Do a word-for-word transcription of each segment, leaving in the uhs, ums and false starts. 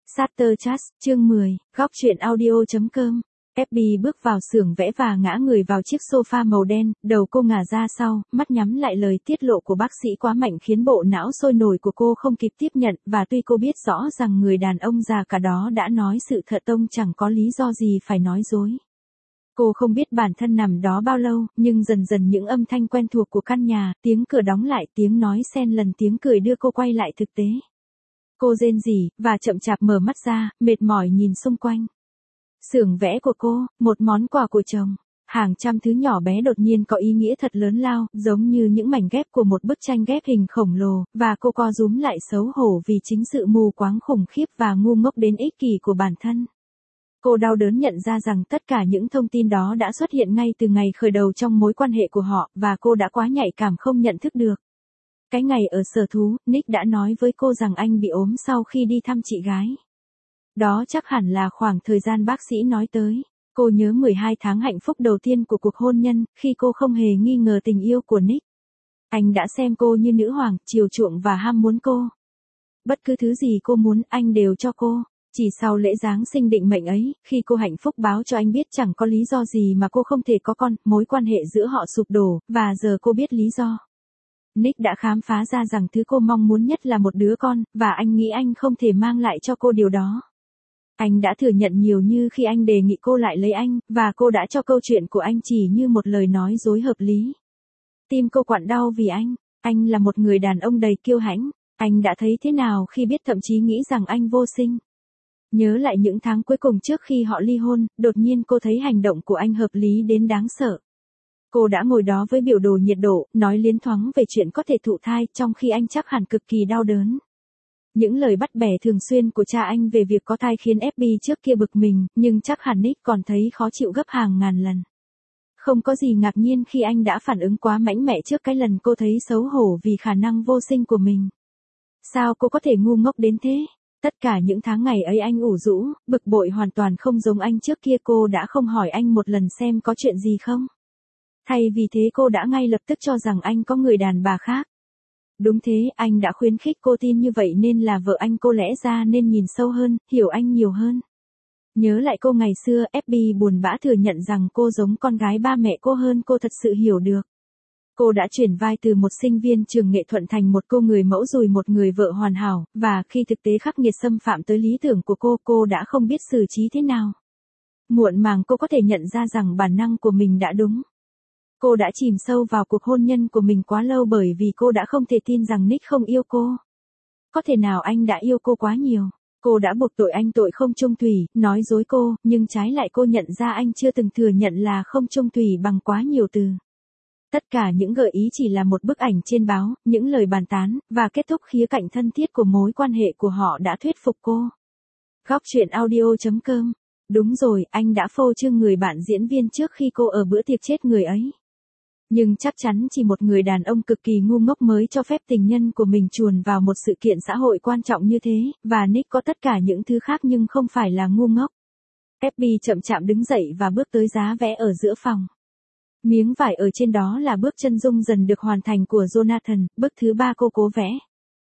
Startercast, chương mười, góc truyện audio.com. ép bê bước vào xưởng vẽ và ngã người vào chiếc sofa màu đen, đầu cô ngả ra sau, mắt nhắm lại. Lời tiết lộ của bác sĩ quá mạnh khiến bộ não sôi nổi của cô không kịp tiếp nhận, và tuy cô biết rõ rằng người đàn ông già cả đó đã nói sự thật, ông chẳng có lý do gì phải nói dối. Cô không biết bản thân nằm đó bao lâu, nhưng dần dần những âm thanh quen thuộc của căn nhà, tiếng cửa đóng lại, tiếng nói xen lần tiếng cười đưa cô quay lại thực tế. Cô rên rỉ, và chậm chạp mở mắt ra, mệt mỏi nhìn xung quanh. Xưởng vẽ của cô, một món quà của chồng. Hàng trăm thứ nhỏ bé đột nhiên có ý nghĩa thật lớn lao, giống như những mảnh ghép của một bức tranh ghép hình khổng lồ, và cô co rúm lại xấu hổ vì chính sự mù quáng khủng khiếp và ngu ngốc đến ích kỷ của bản thân. Cô đau đớn nhận ra rằng tất cả những thông tin đó đã xuất hiện ngay từ ngày khởi đầu trong mối quan hệ của họ, và cô đã quá nhạy cảm không nhận thức được. Cái ngày ở sở thú, Nick đã nói với cô rằng anh bị ốm sau khi đi thăm chị gái. Đó chắc hẳn là khoảng thời gian bác sĩ nói tới. Cô nhớ mười hai tháng hạnh phúc đầu tiên của cuộc hôn nhân, khi cô không hề nghi ngờ tình yêu của Nick. Anh đã xem cô như nữ hoàng, chiều chuộng và ham muốn cô. Bất cứ thứ gì cô muốn, anh đều cho cô. Chỉ sau lễ Giáng sinh định mệnh ấy, khi cô hạnh phúc báo cho anh biết chẳng có lý do gì mà cô không thể có con, mối quan hệ giữa họ sụp đổ, và giờ cô biết lý do. Nick đã khám phá ra rằng thứ cô mong muốn nhất là một đứa con, và anh nghĩ anh không thể mang lại cho cô điều đó. Anh đã thừa nhận nhiều như khi anh đề nghị cô lại lấy anh, và cô đã cho câu chuyện của anh chỉ như một lời nói dối hợp lý. Tim cô quặn đau vì anh, anh là một người đàn ông đầy kiêu hãnh, anh đã thấy thế nào khi biết, thậm chí nghĩ rằng anh vô sinh. Nhớ lại những tháng cuối cùng trước khi họ ly hôn, đột nhiên cô thấy hành động của anh hợp lý đến đáng sợ. Cô đã ngồi đó với biểu đồ nhiệt độ, nói liến thoáng về chuyện có thể thụ thai, trong khi anh chắc hẳn cực kỳ đau đớn. Những lời bắt bẻ thường xuyên của cha anh về việc có thai khiến ép bê trước kia bực mình, nhưng chắc hẳn Nick còn thấy khó chịu gấp hàng ngàn lần. Không có gì ngạc nhiên khi anh đã phản ứng quá mạnh mẽ trước cái lần cô thấy xấu hổ vì khả năng vô sinh của mình. Sao cô có thể ngu ngốc đến thế? Tất cả những tháng ngày ấy anh ủ rũ, bực bội hoàn toàn không giống anh trước kia. Cô đã không hỏi anh một lần xem có chuyện gì không. Thay vì thế cô đã ngay lập tức cho rằng anh có người đàn bà khác. Đúng thế, anh đã khuyến khích cô tin như vậy nên là vợ anh. Cô lẽ ra nên nhìn sâu hơn, hiểu anh nhiều hơn. Nhớ lại cô ngày xưa, ép bê buồn bã thừa nhận rằng cô giống con gái ba mẹ cô hơn cô thật sự hiểu được. Cô đã chuyển vai từ một sinh viên trường nghệ thuật thành một cô người mẫu rồi một người vợ hoàn hảo, và khi thực tế khắc nghiệt xâm phạm tới lý tưởng của cô, cô đã không biết xử trí thế nào. Muộn màng cô có thể nhận ra rằng bản năng của mình đã đúng. Cô đã chìm sâu vào cuộc hôn nhân của mình quá lâu bởi vì cô đã không thể tin rằng Nick không yêu cô. Có thể nào anh đã yêu cô quá nhiều. Cô đã buộc tội anh tội không chung thủy, nói dối cô, nhưng trái lại cô nhận ra anh chưa từng thừa nhận là không chung thủy bằng quá nhiều từ. Tất cả những gợi ý chỉ là một bức ảnh trên báo, những lời bàn tán, và kết thúc khía cạnh thân thiết của mối quan hệ của họ đã thuyết phục cô. Góc truyện audio.com. Đúng rồi, anh đã phô trương người bạn diễn viên trước khi cô ở bữa tiệc chết người ấy. Nhưng chắc chắn chỉ một người đàn ông cực kỳ ngu ngốc mới cho phép tình nhân của mình chuồn vào một sự kiện xã hội quan trọng như thế, và Nick có tất cả những thứ khác nhưng không phải là ngu ngốc. ép bê chậm chạp đứng dậy và bước tới giá vẽ ở giữa phòng. Miếng vải ở trên đó là bước chân dung dần được hoàn thành của Jonathan, bức thứ ba cô cố vẽ.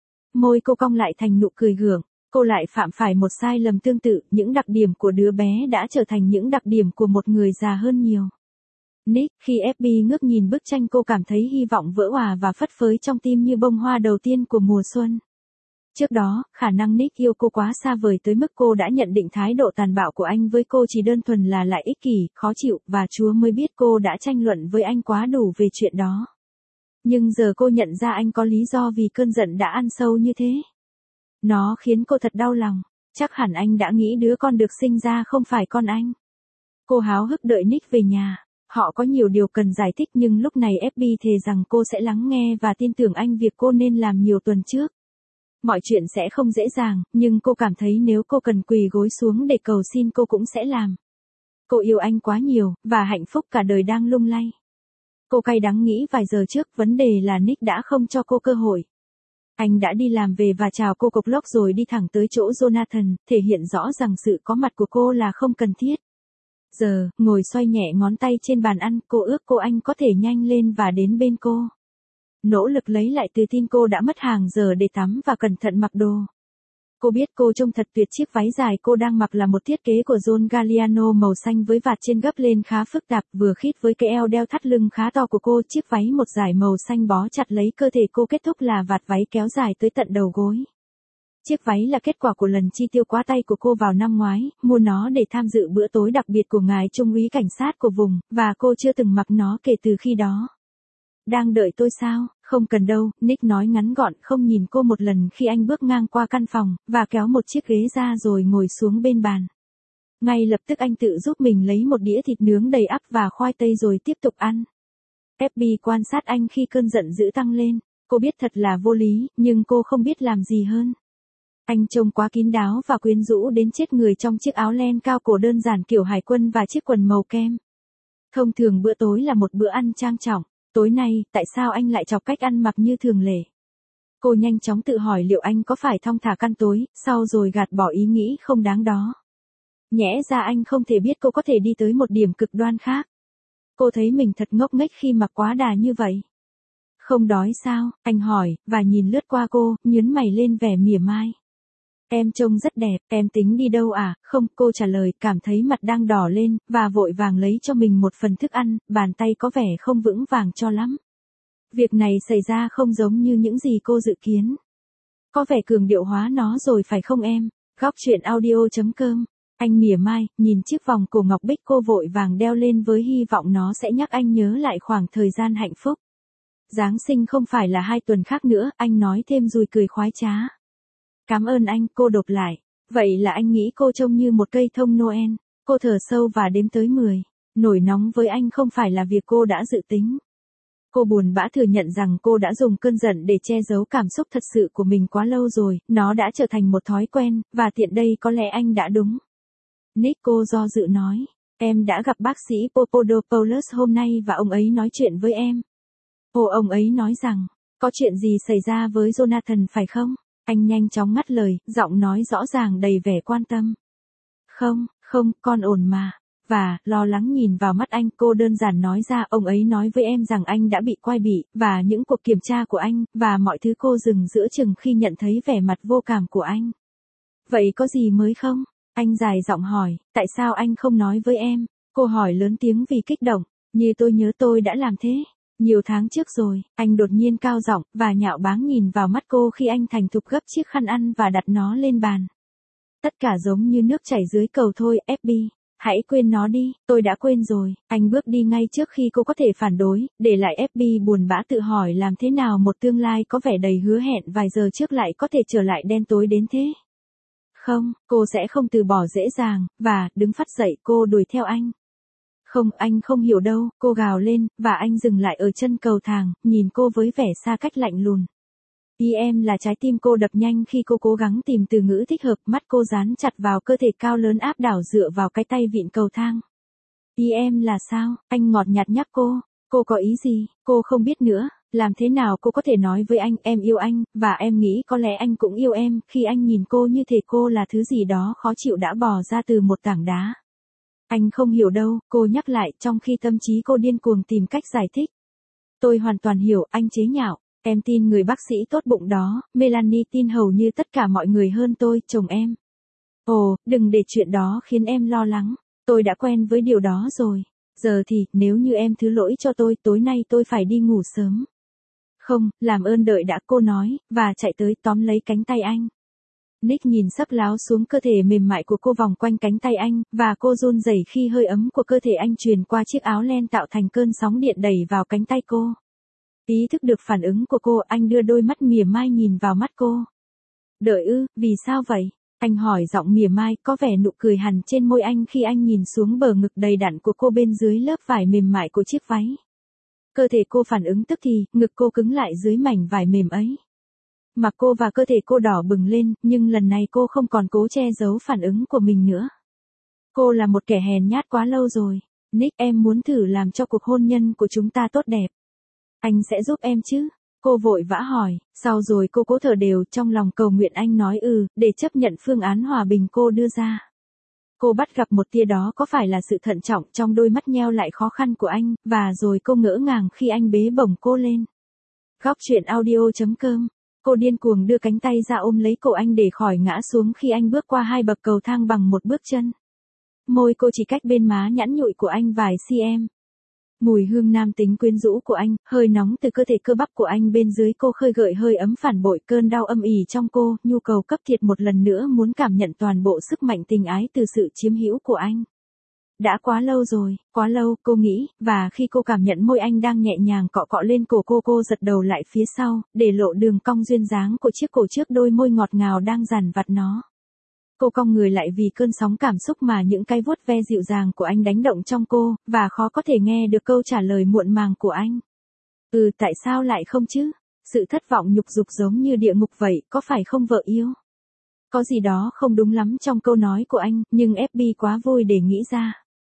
Môi cô cong lại thành nụ cười gượng, cô lại phạm phải một sai lầm tương tự, những đặc điểm của đứa bé đã trở thành những đặc điểm của một người già hơn nhiều. Nick, khi ép bê ngước nhìn bức tranh cô cảm thấy hy vọng vỡ òa và phất phới trong tim như bông hoa đầu tiên của mùa xuân. Trước đó, khả năng Nick yêu cô quá xa vời tới mức cô đã nhận định thái độ tàn bạo của anh với cô chỉ đơn thuần là lại ích kỷ, khó chịu, và Chúa mới biết cô đã tranh luận với anh quá đủ về chuyện đó. Nhưng giờ cô nhận ra anh có lý do vì cơn giận đã ăn sâu như thế. Nó khiến cô thật đau lòng, chắc hẳn anh đã nghĩ đứa con được sinh ra không phải con anh. Cô háo hức đợi Nick về nhà. Họ có nhiều điều cần giải thích nhưng lúc này ép bê thề rằng cô sẽ lắng nghe và tin tưởng anh việc cô nên làm nhiều tuần trước. Mọi chuyện sẽ không dễ dàng, nhưng cô cảm thấy nếu cô cần quỳ gối xuống để cầu xin cô cũng sẽ làm. Cô yêu anh quá nhiều, và hạnh phúc cả đời đang lung lay. Cô cay đắng nghĩ vài giờ trước, vấn đề là Nick đã không cho cô cơ hội. Anh đã đi làm về và chào cô cộc lốc rồi đi thẳng tới chỗ Jonathan, thể hiện rõ rằng sự có mặt của cô là không cần thiết. Giờ, ngồi xoay nhẹ ngón tay trên bàn ăn, cô ước cô anh có thể nhanh lên và đến bên cô. Nỗ lực lấy lại tự tin, cô đã mất hàng giờ để tắm và cẩn thận mặc đồ. Cô biết cô trông thật tuyệt, chiếc váy dài cô đang mặc là một thiết kế của John Galliano màu xanh với vạt trên gấp lên khá phức tạp, vừa khít với cái eo đeo thắt lưng khá to của cô. Chiếc váy một dải màu xanh bó chặt lấy cơ thể cô, kết thúc là vạt váy kéo dài tới tận đầu gối. Chiếc váy là kết quả của lần chi tiêu quá tay của cô vào năm ngoái, mua nó để tham dự bữa tối đặc biệt của ngài trung úy cảnh sát của vùng, và cô chưa từng mặc nó kể từ khi đó. Đang đợi tôi sao? Không cần đâu, Nick nói ngắn gọn, không nhìn cô một lần khi anh bước ngang qua căn phòng, và kéo một chiếc ghế ra rồi ngồi xuống bên bàn. Ngay lập tức anh tự giúp mình lấy một đĩa thịt nướng đầy ắp và khoai tây rồi tiếp tục ăn. ép bê quan sát anh khi cơn giận dữ tăng lên. Cô biết thật là vô lý, nhưng cô không biết làm gì hơn. Anh trông quá kín đáo và quyến rũ đến chết người trong chiếc áo len cao cổ đơn giản kiểu hải quân và chiếc quần màu kem. Thông thường bữa tối là một bữa ăn trang trọng. Tối nay, tại sao anh lại chọc cách ăn mặc như thường lệ? Cô nhanh chóng tự hỏi liệu anh có phải thong thả căn tối, sau rồi gạt bỏ ý nghĩ không đáng đó. Nhẽ ra anh không thể biết cô có thể đi tới một điểm cực đoan khác. Cô thấy mình thật ngốc nghếch khi mặc quá đà như vậy. Không đói sao? Anh hỏi, và nhìn lướt qua cô, nhướng mày lên vẻ mỉa mai. Em trông rất đẹp, em tính đi đâu à? Không, cô trả lời, cảm thấy mặt đang đỏ lên, và vội vàng lấy cho mình một phần thức ăn, bàn tay có vẻ không vững vàng cho lắm. Việc này xảy ra không giống như những gì cô dự kiến. Có vẻ cường điệu hóa nó rồi phải không em? Góc truyện audio chấm com. Anh mỉa mai, nhìn chiếc vòng cổ ngọc bích cô vội vàng đeo lên với hy vọng nó sẽ nhắc anh nhớ lại khoảng thời gian hạnh phúc. Giáng sinh không phải là hai tuần khác nữa, anh nói thêm rồi cười khoái trá. Cảm ơn anh, cô đột lại. Vậy là anh nghĩ cô trông như một cây thông Noel. Cô thở sâu và đếm tới mười. Nổi nóng với anh không phải là việc cô đã dự tính. Cô buồn bã thừa nhận rằng cô đã dùng cơn giận để che giấu cảm xúc thật sự của mình quá lâu rồi, nó đã trở thành một thói quen, và tiện đây có lẽ anh đã đúng. Nick, cô do dự nói, em đã gặp bác sĩ Popodopoulos hôm nay và ông ấy nói chuyện với em. Ồ, ông ấy nói rằng, có chuyện gì xảy ra với Jonathan phải không? Anh nhanh chóng ngắt lời, giọng nói rõ ràng đầy vẻ quan tâm. Không, không, con ổn mà. Và, lo lắng nhìn vào mắt anh, cô đơn giản nói ra, ông ấy nói với em rằng anh đã bị quai bị, và những cuộc kiểm tra của anh, và mọi thứ. Cô dừng giữa chừng khi nhận thấy vẻ mặt vô cảm của anh. Vậy có gì mới không? Anh dài giọng hỏi, tại sao anh không nói với em? Cô hỏi lớn tiếng vì kích động, như tôi nhớ tôi đã làm thế. Nhiều tháng trước rồi, anh đột nhiên cao giọng, và nhạo báng nhìn vào mắt cô khi anh thành thục gấp chiếc khăn ăn và đặt nó lên bàn. Tất cả giống như nước chảy dưới cầu thôi, ép bê. Hãy quên nó đi, tôi đã quên rồi. Anh bước đi ngay trước khi cô có thể phản đối, để lại ép bê buồn bã tự hỏi làm thế nào một tương lai có vẻ đầy hứa hẹn vài giờ trước lại có thể trở lại đen tối đến thế. Không, cô sẽ không từ bỏ dễ dàng, và, đứng phắt dậy, cô đuổi theo anh. Không, anh không hiểu đâu, cô gào lên, và anh dừng lại ở chân cầu thang, nhìn cô với vẻ xa cách lạnh lùng. Ý em là trái tim cô đập nhanh khi cô cố gắng tìm từ ngữ thích hợp, mắt cô dán chặt vào cơ thể cao lớn áp đảo dựa vào cái tay vịn cầu thang. Ý em là sao? Anh ngọt nhạt nhắc cô. Cô có ý gì? Cô không biết nữa. Làm thế nào cô có thể nói với anh em yêu anh, và em nghĩ có lẽ anh cũng yêu em, khi anh nhìn cô như thể cô là thứ gì đó khó chịu đã bò ra từ một tảng đá. Anh không hiểu đâu, cô nhắc lại, trong khi tâm trí cô điên cuồng tìm cách giải thích. Tôi hoàn toàn hiểu, anh chế nhạo. Em tin người bác sĩ tốt bụng đó, Melanie tin hầu như tất cả mọi người hơn tôi, chồng em. Ồ, đừng để chuyện đó khiến em lo lắng. Tôi đã quen với điều đó rồi. Giờ thì, nếu như em thứ lỗi cho tôi, tối nay tôi phải đi ngủ sớm. Không, làm ơn đợi đã, cô nói, và chạy tới tóm lấy cánh tay anh. Nick nhìn sắp láo xuống cơ thể mềm mại của cô vòng quanh cánh tay anh, và cô run rẩy khi hơi ấm của cơ thể anh truyền qua chiếc áo len tạo thành cơn sóng điện đẩy vào cánh tay cô. Ý thức được phản ứng của cô, anh đưa đôi mắt mỉa mai nhìn vào mắt cô. Đợi ư, vì sao vậy? Anh hỏi giọng mỉa mai, có vẻ nụ cười hằn trên môi anh khi anh nhìn xuống bờ ngực đầy đặn của cô bên dưới lớp vải mềm mại của chiếc váy. Cơ thể cô phản ứng tức thì, ngực cô cứng lại dưới mảnh vải mềm ấy. Mặt cô và cơ thể cô đỏ bừng lên, nhưng lần này cô không còn cố che giấu phản ứng của mình nữa. Cô là một kẻ hèn nhát quá lâu rồi. Nick, em muốn thử làm cho cuộc hôn nhân của chúng ta tốt đẹp. Anh sẽ giúp em chứ? Cô vội vã hỏi, sau rồi cô cố thở đều trong lòng cầu nguyện anh nói ừ, để chấp nhận phương án hòa bình cô đưa ra. Cô bắt gặp một tia đó có phải là sự thận trọng trong đôi mắt nheo lại khó khăn của anh, và rồi cô ngỡ ngàng khi anh bế bổng cô lên. Góc truyện audio chấm com cô điên cuồng đưa cánh tay ra ôm lấy cổ anh để khỏi ngã xuống khi anh bước qua hai bậc cầu thang bằng một bước chân. Môi cô chỉ cách bên má nhẵn nhụi của anh vài cm. Mùi hương nam tính quyến rũ của anh, hơi nóng từ cơ thể cơ bắp của anh bên dưới cô khơi gợi hơi ấm phản bội cơn đau âm ỉ trong cô, nhu cầu cấp thiết một lần nữa muốn cảm nhận toàn bộ sức mạnh tình ái từ sự chiếm hữu của anh. Đã quá lâu rồi, quá lâu, cô nghĩ, và khi cô cảm nhận môi anh đang nhẹ nhàng cọ cọ lên cổ cô cô giật đầu lại phía sau, để lộ đường cong duyên dáng của chiếc cổ trước đôi môi ngọt ngào đang dằn vặt nó. Cô cong người lại vì cơn sóng cảm xúc mà những cái vuốt ve dịu dàng của anh đánh động trong cô, và khó có thể nghe được câu trả lời muộn màng của anh. Ừ, tại sao lại không chứ? Sự thất vọng nhục dục giống như địa ngục vậy, có phải không vợ yêu? Có gì đó không đúng lắm trong câu nói của anh, nhưng ép bê quá vui để nghĩ ra.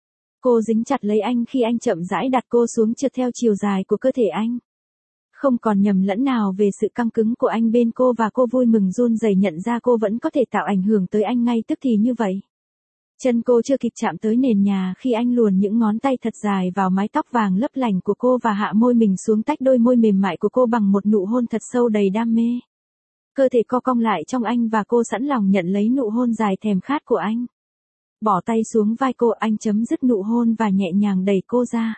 Cô dính chặt lấy anh khi anh chậm rãi đặt cô xuống trượt theo chiều dài của cơ thể anh. Không còn nhầm lẫn nào về sự căng cứng của anh bên cô và cô vui mừng run rẩy nhận ra cô vẫn có thể tạo ảnh hưởng tới anh ngay tức thì như vậy. Chân cô chưa kịp chạm tới nền nhà khi anh luồn những ngón tay thật dài vào mái tóc vàng lấp lành của cô và hạ môi mình xuống tách đôi môi mềm mại của cô bằng một nụ hôn thật sâu đầy đam mê. Cơ thể co cong lại trong anh và cô sẵn lòng nhận lấy nụ hôn dài thèm khát của anh. Bỏ tay xuống vai cô, anh chấm dứt nụ hôn và nhẹ nhàng đẩy cô ra.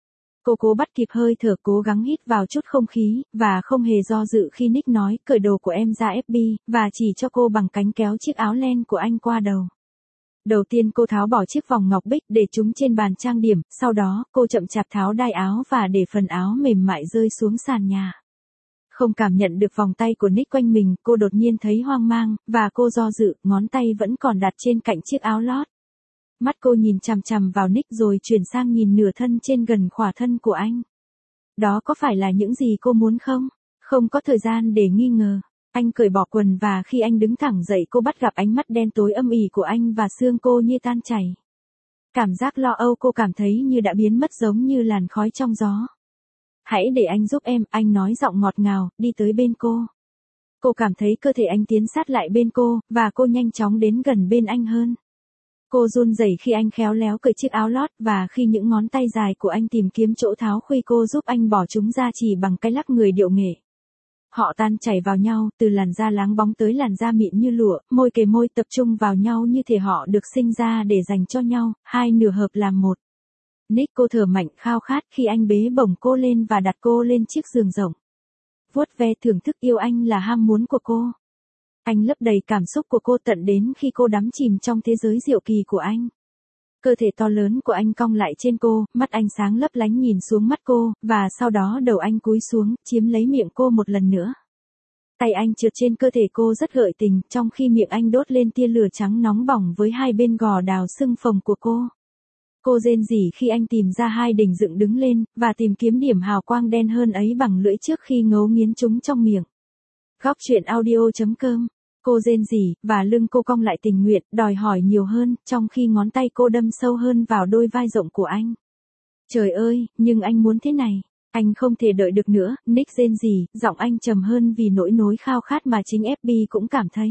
Cô cố bắt kịp hơi thở, cố gắng hít vào chút không khí, và không hề do dự khi Nick nói, cởi đồ của em ra ép bê, và chỉ cho cô bằng cánh kéo chiếc áo len của anh qua đầu. Đầu tiên cô tháo bỏ chiếc vòng ngọc bích để chúng trên bàn trang điểm, sau đó, cô chậm chạp tháo đai áo và để phần áo mềm mại rơi xuống sàn nhà. Không cảm nhận được vòng tay của Nick quanh mình, cô đột nhiên thấy hoang mang, và cô do dự, ngón tay vẫn còn đặt trên cạnh chiếc áo lót. Mắt cô nhìn chằm chằm vào Nick rồi chuyển sang nhìn nửa thân trên gần khỏa thân của anh. Đó có phải là những gì cô muốn không? Không có thời gian để nghi ngờ. Anh cởi bỏ quần và khi anh đứng thẳng dậy cô bắt gặp ánh mắt đen tối âm ỉ của anh và xương cô như tan chảy. Cảm giác lo âu cô cảm thấy như đã biến mất giống như làn khói trong gió. Hãy để anh giúp em, anh nói giọng ngọt ngào, đi tới bên cô. Cô cảm thấy cơ thể anh tiến sát lại bên cô, và cô nhanh chóng đến gần bên anh hơn. Cô run rẩy khi anh khéo léo cởi chiếc áo lót và khi những ngón tay dài của anh tìm kiếm chỗ tháo khuy cô giúp anh bỏ chúng ra chỉ bằng cái lắc người điệu nghệ. Họ tan chảy vào nhau, từ làn da láng bóng tới làn da mịn như lụa, môi kề môi tập trung vào nhau như thể họ được sinh ra để dành cho nhau, hai nửa hợp làm một. Nick cô thở mạnh khao khát khi anh bế bổng cô lên và đặt cô lên chiếc giường rộng. Vuốt ve thưởng thức yêu anh là ham muốn của cô. Anh lấp đầy cảm xúc của cô tận đến khi cô đắm chìm trong thế giới diệu kỳ của anh. Cơ thể to lớn của anh cong lại trên cô, mắt anh sáng lấp lánh nhìn xuống mắt cô, và sau đó đầu anh cúi xuống, chiếm lấy miệng cô một lần nữa. Tay anh trượt trên cơ thể cô rất gợi tình, trong khi miệng anh đốt lên tia lửa trắng nóng bỏng với hai bên gò đào sưng phồng của cô. Cô rên rỉ khi anh tìm ra hai đỉnh dựng đứng lên, và tìm kiếm điểm hào quang đen hơn ấy bằng lưỡi trước khi ngấu nghiến chúng trong miệng. Góc truyện audio chấm com. Cô rên rỉ, và lưng cô cong lại tình nguyện, đòi hỏi nhiều hơn, trong khi ngón tay cô đâm sâu hơn vào đôi vai rộng của anh. Trời ơi, nhưng anh muốn thế này. Anh không thể đợi được nữa, Nick rên rỉ, giọng anh trầm hơn vì nỗi nối khao khát mà chính ép bê cũng cảm thấy.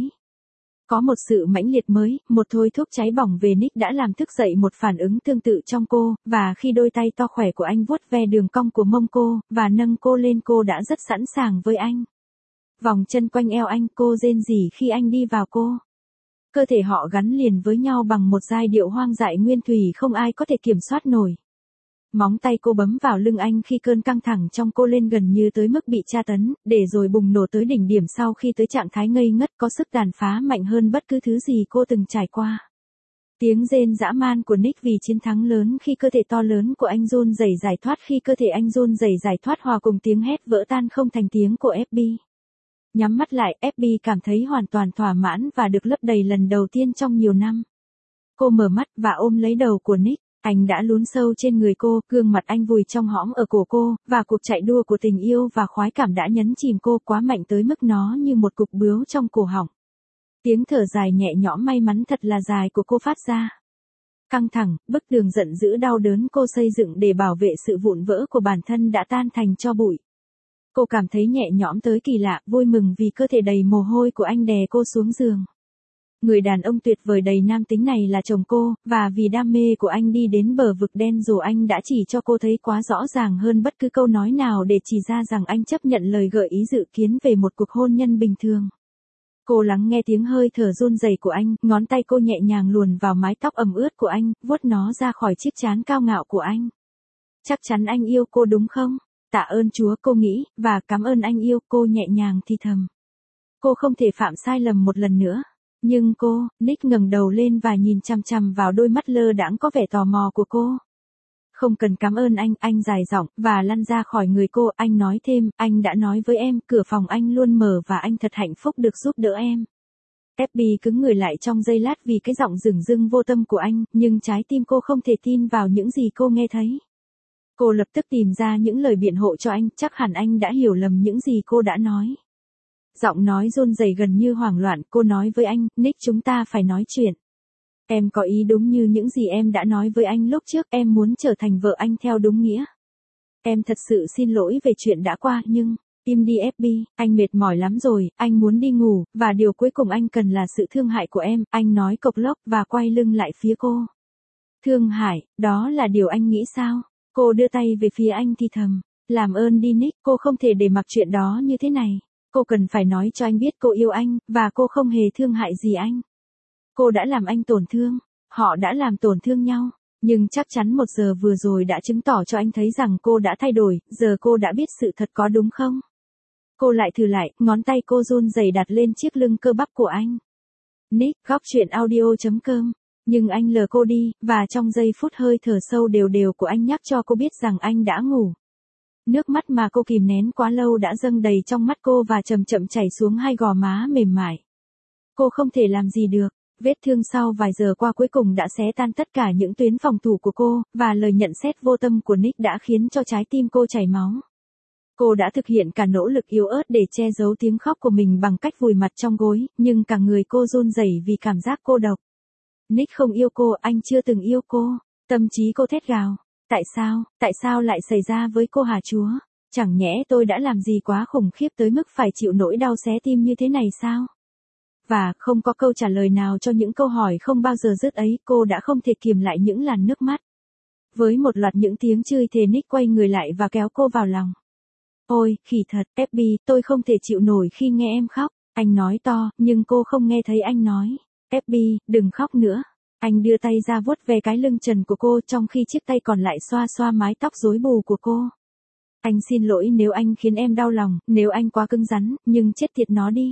Có một sự mãnh liệt mới, một thôi thúc cháy bỏng về Nick đã làm thức dậy một phản ứng tương tự trong cô, và khi đôi tay to khỏe của anh vuốt ve đường cong của mông cô, và nâng cô lên cô đã rất sẵn sàng với anh. Vòng chân quanh eo anh, cô rên rỉ khi anh đi vào cô. Cơ thể họ gắn liền với nhau bằng một giai điệu hoang dại nguyên thủy không ai có thể kiểm soát nổi. Móng tay cô bấm vào lưng anh khi cơn căng thẳng trong cô lên gần như tới mức bị tra tấn, để rồi bùng nổ tới đỉnh điểm sau khi tới trạng thái ngây ngất có sức tàn phá mạnh hơn bất cứ thứ gì cô từng trải qua. Tiếng rên dã man của Nick vì chiến thắng lớn khi cơ thể to lớn của anh run rẩy giải thoát khi cơ thể anh run rẩy giải thoát hòa cùng tiếng hét vỡ tan không thành tiếng của ép bê. Nhắm mắt lại, ép bê cảm thấy hoàn toàn thỏa mãn và được lấp đầy lần đầu tiên trong nhiều năm. Cô mở mắt và ôm lấy đầu của Nick. Anh đã lún sâu trên người cô, gương mặt anh vùi trong hõm ở cổ cô, và cuộc chạy đua của tình yêu và khoái cảm đã nhấn chìm cô quá mạnh tới mức nó như một cục bướu trong cổ họng. Tiếng thở dài nhẹ nhõm may mắn thật là dài của cô phát ra. Căng thẳng, bức tường giận dữ đau đớn cô xây dựng để bảo vệ sự vụn vỡ của bản thân đã tan thành tro bụi. Cô cảm thấy nhẹ nhõm tới kỳ lạ, vui mừng vì cơ thể đầy mồ hôi của anh đè cô xuống giường. Người đàn ông tuyệt vời đầy nam tính này là chồng cô, và vì đam mê của anh đi đến bờ vực đen rồi anh đã chỉ cho cô thấy quá rõ ràng hơn bất cứ câu nói nào để chỉ ra rằng anh chấp nhận lời gợi ý dự kiến về một cuộc hôn nhân bình thường. Cô lắng nghe tiếng hơi thở run rẩy của anh, ngón tay cô nhẹ nhàng luồn vào mái tóc ẩm ướt của anh, vuốt nó ra khỏi chiếc trán cao ngạo của anh. Chắc chắn anh yêu cô đúng không? Tạ ơn Chúa, cô nghĩ, và cảm ơn anh yêu, cô nhẹ nhàng thì thầm. Cô không thể phạm sai lầm một lần nữa. Nhưng cô, Nick ngẩng đầu lên và nhìn chằm chằm vào đôi mắt lơ đãng có vẻ tò mò của cô. Không cần cảm ơn anh, anh dài giọng, và lăn ra khỏi người cô, anh nói thêm, anh đã nói với em, cửa phòng anh luôn mở và anh thật hạnh phúc được giúp đỡ em. Abby cứng người lại trong giây lát vì cái giọng dửng dưng vô tâm của anh, nhưng trái tim cô không thể tin vào những gì cô nghe thấy. Cô lập tức tìm ra những lời biện hộ cho anh, chắc hẳn anh đã hiểu lầm những gì cô đã nói. Giọng nói run rẩy gần như hoảng loạn, cô nói với anh, Nick chúng ta phải nói chuyện. Em có ý đúng như những gì em đã nói với anh lúc trước, em muốn trở thành vợ anh theo đúng nghĩa. Em thật sự xin lỗi về chuyện đã qua, nhưng, im đi Abby, anh mệt mỏi lắm rồi, anh muốn đi ngủ, và điều cuối cùng anh cần là sự thương hại của em, anh nói cộc lốc và quay lưng lại phía cô. Thương hại, đó là điều anh nghĩ sao? Cô đưa tay về phía anh thì thầm, làm ơn đi Nick, cô không thể để mặc chuyện đó như thế này. Cô cần phải nói cho anh biết cô yêu anh, và cô không hề thương hại gì anh. Cô đã làm anh tổn thương, họ đã làm tổn thương nhau, nhưng chắc chắn một giờ vừa rồi đã chứng tỏ cho anh thấy rằng cô đã thay đổi, giờ cô đã biết sự thật có đúng không? Cô lại thử lại, ngón tay cô run rẩy đặt lên chiếc lưng cơ bắp của anh. Nick, góc truyện audio chấm com. Nhưng anh lờ cô đi, và trong giây phút hơi thở sâu đều đều của anh nhắc cho cô biết rằng anh đã ngủ. Nước mắt mà cô kìm nén quá lâu đã dâng đầy trong mắt cô và chậm chậm chảy xuống hai gò má mềm mại. Cô không thể làm gì được, vết thương sau vài giờ qua cuối cùng đã xé tan tất cả những tuyến phòng thủ của cô, và lời nhận xét vô tâm của Nick đã khiến cho trái tim cô chảy máu. Cô đã thực hiện cả nỗ lực yếu ớt để che giấu tiếng khóc của mình bằng cách vùi mặt trong gối, nhưng cả người cô run rẩy vì cảm giác cô độc. Nick không yêu cô, anh chưa từng yêu cô. Tâm trí cô thét gào. Tại sao, tại sao lại xảy ra với cô hả Chúa? Chẳng nhẽ tôi đã làm gì quá khủng khiếp tới mức phải chịu nỗi đau xé tim như thế này sao? Và không có câu trả lời nào cho những câu hỏi không bao giờ dứt ấy, cô đã không thể kiềm lại những làn nước mắt. Với một loạt những tiếng chửi thề Nick quay người lại và kéo cô vào lòng. Ôi, khỉ thật, Abby, tôi không thể chịu nổi khi nghe em khóc. Anh nói to, nhưng cô không nghe thấy anh nói. Abby, đừng khóc nữa. Anh đưa tay ra vuốt về cái lưng trần của cô trong khi chiếc tay còn lại xoa xoa mái tóc rối bù của cô. Anh xin lỗi nếu anh khiến em đau lòng, nếu anh quá cứng rắn, nhưng chết tiệt nó đi.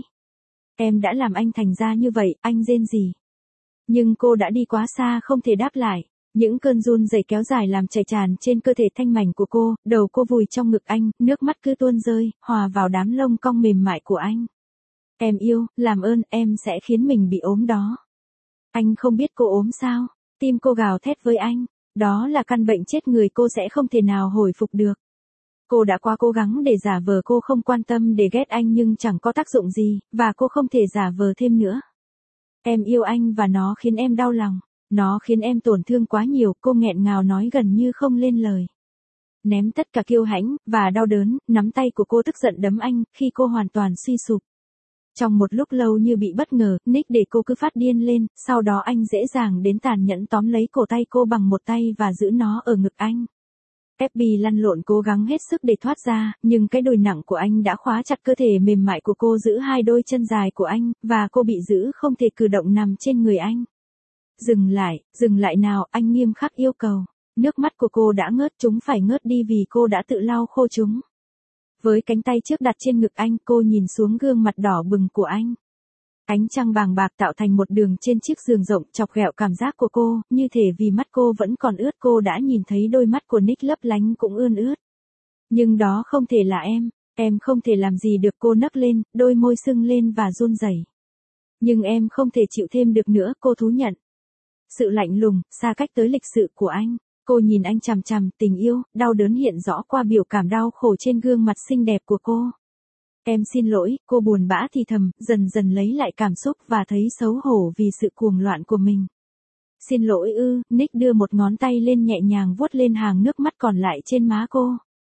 Em đã làm anh thành ra như vậy, anh rên rỉ. Nhưng cô đã đi quá xa không thể đáp lại. Những cơn run rẩy kéo dài làm chảy tràn trên cơ thể thanh mảnh của cô, đầu cô vùi trong ngực anh, nước mắt cứ tuôn rơi, hòa vào đám lông cong mềm mại của anh. Em yêu, làm ơn, em sẽ khiến mình bị ốm đó. Anh không biết cô ốm sao? Tim cô gào thét với anh. Đó là căn bệnh chết người cô sẽ không thể nào hồi phục được. Cô đã quá cố gắng để giả vờ cô không quan tâm để ghét anh nhưng chẳng có tác dụng gì, và cô không thể giả vờ thêm nữa. Em yêu anh và nó khiến em đau lòng. Nó khiến em tổn thương quá nhiều, cô nghẹn ngào nói gần như không lên lời. Ném tất cả kiêu hãnh, và đau đớn, nắm tay của cô tức giận đấm anh, khi cô hoàn toàn suy sụp. Trong một lúc lâu như bị bất ngờ, Nick để cô cứ phát điên lên, sau đó anh dễ dàng đến tàn nhẫn tóm lấy cổ tay cô bằng một tay và giữ nó ở ngực anh. Abby lăn lộn cố gắng hết sức để thoát ra, nhưng cái đùi nặng của anh đã khóa chặt cơ thể mềm mại của cô giữ hai đôi chân dài của anh, và cô bị giữ không thể cử động nằm trên người anh. Dừng lại, dừng lại nào, anh nghiêm khắc yêu cầu. Nước mắt của cô đã ngớt, chúng phải ngớt đi vì cô đã tự lau khô chúng. Với cánh tay trước đặt trên ngực anh, cô nhìn xuống gương mặt đỏ bừng của anh. Ánh trăng vàng bạc tạo thành một đường trên chiếc giường rộng chọc ghẹo cảm giác của cô, như thể vì mắt cô vẫn còn ướt cô đã nhìn thấy đôi mắt của Nick lấp lánh cũng ươn ướt. Nhưng đó không thể là em, em không thể làm gì được cô nấc lên, đôi môi sưng lên và run rẩy. Nhưng em không thể chịu thêm được nữa, cô thú nhận. Sự lạnh lùng, xa cách tới lịch sự của anh. Cô nhìn anh chằm chằm, tình yêu, đau đớn hiện rõ qua biểu cảm đau khổ trên gương mặt xinh đẹp của cô. Em xin lỗi, cô buồn bã thì thầm, dần dần lấy lại cảm xúc và thấy xấu hổ vì sự cuồng loạn của mình. Xin lỗi ư, Nick đưa một ngón tay lên nhẹ nhàng vuốt lên hàng nước mắt còn lại trên má cô.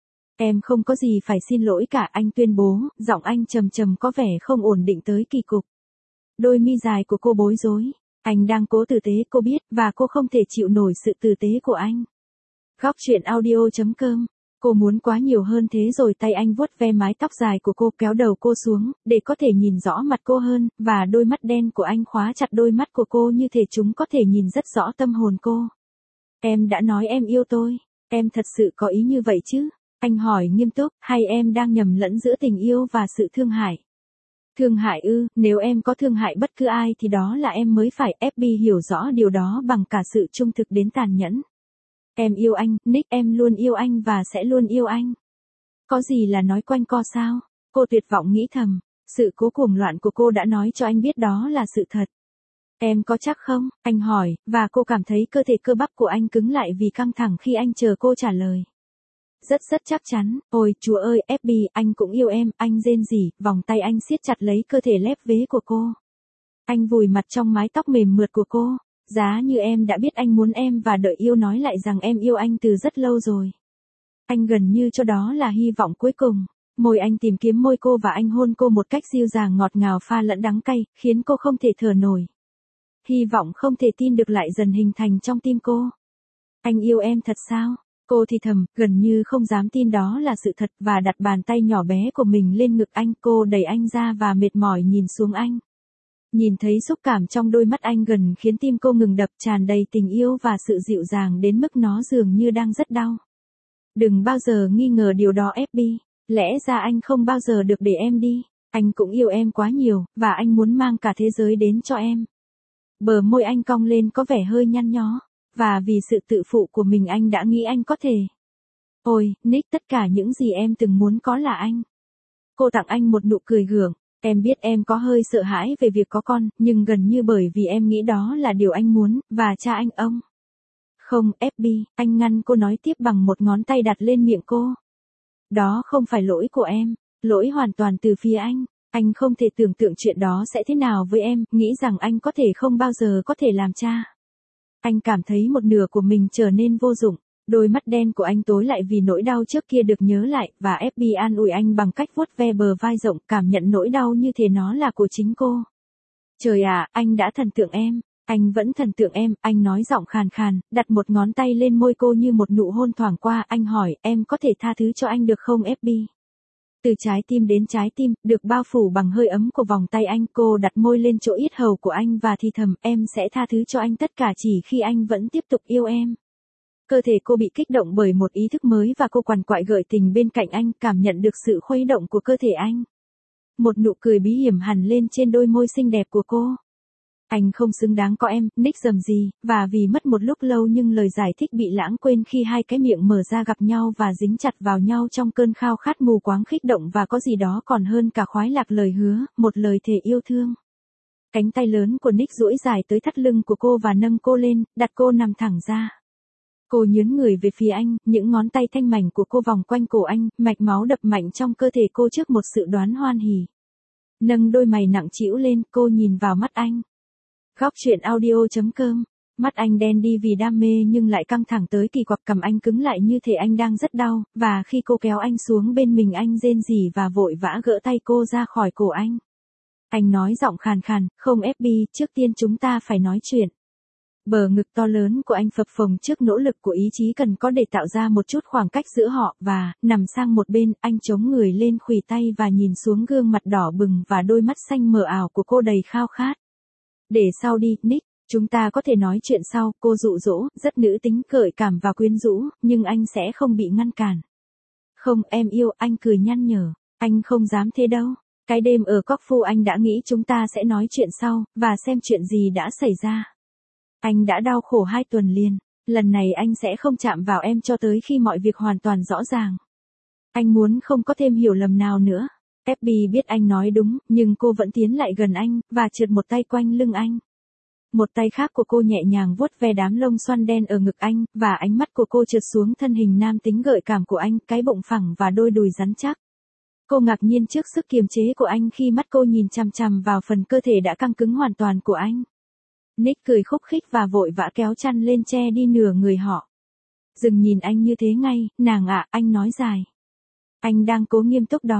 Em không có gì phải xin lỗi cả, anh tuyên bố, giọng anh trầm trầm có vẻ không ổn định tới kỳ cục. Đôi mi dài của cô bối rối. Anh đang cố tử tế cô biết, và cô không thể chịu nổi sự tử tế của anh. Góc truyện audio chấm com. Cô muốn quá nhiều hơn thế rồi, tay anh vuốt ve mái tóc dài của cô, kéo đầu cô xuống, để có thể nhìn rõ mặt cô hơn, và đôi mắt đen của anh khóa chặt đôi mắt của cô như thể chúng có thể nhìn rất rõ tâm hồn cô. Em đã nói em yêu tôi, em thật sự có ý như vậy chứ? Anh hỏi nghiêm túc, hay em đang nhầm lẫn giữa tình yêu và sự thương hại? Thương hại ư, nếu em có thương hại bất cứ ai thì đó là em mới phải. ép bê hiểu rõ điều đó bằng cả sự trung thực đến tàn nhẫn. Em yêu anh, Nick, em luôn yêu anh và sẽ luôn yêu anh. Có gì là nói quanh co sao? Cô tuyệt vọng nghĩ thầm. Sự cố cuồng loạn của cô đã nói cho anh biết đó là sự thật. Em có chắc không? Anh hỏi, và cô cảm thấy cơ thể cơ bắp của anh cứng lại vì căng thẳng khi anh chờ cô trả lời. Rất rất chắc chắn. Ôi chúa ơi, ép bê, anh cũng yêu em. Anh rên rỉ, vòng tay anh siết chặt lấy cơ thể lép vế của cô. Anh vùi mặt trong mái tóc mềm mượt của cô. Giá như em đã biết anh muốn em và đợi yêu nói lại rằng em yêu anh từ rất lâu rồi. Anh gần như cho đó là hy vọng cuối cùng. Môi anh tìm kiếm môi cô và anh hôn cô một cách dịu dàng ngọt ngào pha lẫn đắng cay, khiến cô không thể thở nổi. Hy vọng không thể tin được lại dần hình thành trong tim cô. Anh yêu em thật sao? Cô thì thầm, gần như không dám tin đó là sự thật, và đặt bàn tay nhỏ bé của mình lên ngực anh. Cô đẩy anh ra và mệt mỏi nhìn xuống anh. Nhìn thấy xúc cảm trong đôi mắt anh gần khiến tim cô ngừng đập, tràn đầy tình yêu và sự dịu dàng đến mức nó dường như đang rất đau. Đừng bao giờ nghi ngờ điều đó ép bê. Lẽ ra anh không bao giờ được để em đi. Anh cũng yêu em quá nhiều, và anh muốn mang cả thế giới đến cho em. Bờ môi anh cong lên có vẻ hơi nhăn nhó. Và vì sự tự phụ của mình anh đã nghĩ anh có thể. Ôi, Nick, tất cả những gì em từng muốn có là anh. Cô tặng anh một nụ cười gượng. Em biết em có hơi sợ hãi về việc có con, nhưng gần như bởi vì em nghĩ đó là điều anh muốn, và cha anh ông. Không, ép bê, anh ngăn cô nói tiếp bằng một ngón tay đặt lên miệng cô. Đó không phải lỗi của em, lỗi hoàn toàn từ phía anh. Anh không thể tưởng tượng chuyện đó sẽ thế nào với em, nghĩ rằng anh có thể không bao giờ có thể làm cha. Anh cảm thấy một nửa của mình trở nên vô dụng. Đôi mắt đen của anh tối lại vì nỗi đau trước kia được nhớ lại, và ép bê an ủi anh bằng cách vuốt ve bờ vai rộng, cảm nhận nỗi đau như thể nó là của chính cô. Trời ạ, anh đã thần tượng em. Anh vẫn thần tượng em, anh nói giọng khàn khàn, đặt một ngón tay lên môi cô như một nụ hôn thoảng qua. Anh hỏi, em có thể tha thứ cho anh được không ép bê? Từ trái tim đến trái tim, được bao phủ bằng hơi ấm của vòng tay anh, cô đặt môi lên chỗ yết hầu của anh và thì thầm, em sẽ tha thứ cho anh tất cả chỉ khi anh vẫn tiếp tục yêu em. Cơ thể cô bị kích động bởi một ý thức mới và cô quằn quại gợi tình bên cạnh anh, cảm nhận được sự khuấy động của cơ thể anh. Một nụ cười bí hiểm hằn lên trên đôi môi xinh đẹp của cô. Anh không xứng đáng có em, Nick rầm rì, và vì mất một lúc lâu nhưng lời giải thích bị lãng quên khi hai cái miệng mở ra gặp nhau và dính chặt vào nhau trong cơn khao khát mù quáng kích động, và có gì đó còn hơn cả khoái lạc lời hứa, một lời thề yêu thương. Cánh tay lớn của Nick duỗi dài tới thắt lưng của cô và nâng cô lên, đặt cô nằm thẳng ra. Cô nhướng người về phía anh, những ngón tay thanh mảnh của cô vòng quanh cổ anh, mạch máu đập mạnh trong cơ thể cô trước một sự đoán hoan hỉ. Nâng đôi mày nặng trĩu lên, cô nhìn vào mắt anh. Góc truyện audio chấm com. Mắt anh đen đi vì đam mê nhưng lại căng thẳng tới kỳ quặc, cầm anh cứng lại như thể anh đang rất đau, và khi cô kéo anh xuống bên mình anh rên rỉ và vội vã gỡ tay cô ra khỏi cổ anh. Anh nói giọng khàn khàn, không ép bê, trước tiên chúng ta phải nói chuyện. Bờ ngực to lớn của anh phập phồng trước nỗ lực của ý chí cần có để tạo ra một chút khoảng cách giữa họ, và, nằm sang một bên, anh chống người lên khuỷu tay và nhìn xuống gương mặt đỏ bừng và đôi mắt xanh mờ ảo của cô đầy khao khát. Để sau đi, Nick, chúng ta có thể nói chuyện sau, cô dụ dỗ, rất nữ tính, gợi cảm và quyến rũ, nhưng anh sẽ không bị ngăn cản. Không, em yêu, anh cười nhăn nhở, anh không dám thế đâu. Cái đêm ở Corfu anh đã nghĩ chúng ta sẽ nói chuyện sau, và xem chuyện gì đã xảy ra. Anh đã đau khổ hai tuần liền, lần này anh sẽ không chạm vào em cho tới khi mọi việc hoàn toàn rõ ràng. Anh muốn không có thêm hiểu lầm nào nữa. ép bê biết anh nói đúng, nhưng cô vẫn tiến lại gần anh, và trượt một tay quanh lưng anh. Một tay khác của cô nhẹ nhàng vuốt ve đám lông xoăn đen ở ngực anh, và ánh mắt của cô trượt xuống thân hình nam tính gợi cảm của anh, cái bụng phẳng và đôi đùi rắn chắc. Cô ngạc nhiên trước sức kiềm chế của anh khi mắt cô nhìn chằm chằm vào phần cơ thể đã căng cứng hoàn toàn của anh. Nick cười khúc khích và vội vã kéo chăn lên che đi nửa người họ. Dừng nhìn anh như thế ngay, nàng ạ, anh nói dài. Anh đang cố nghiêm túc đó.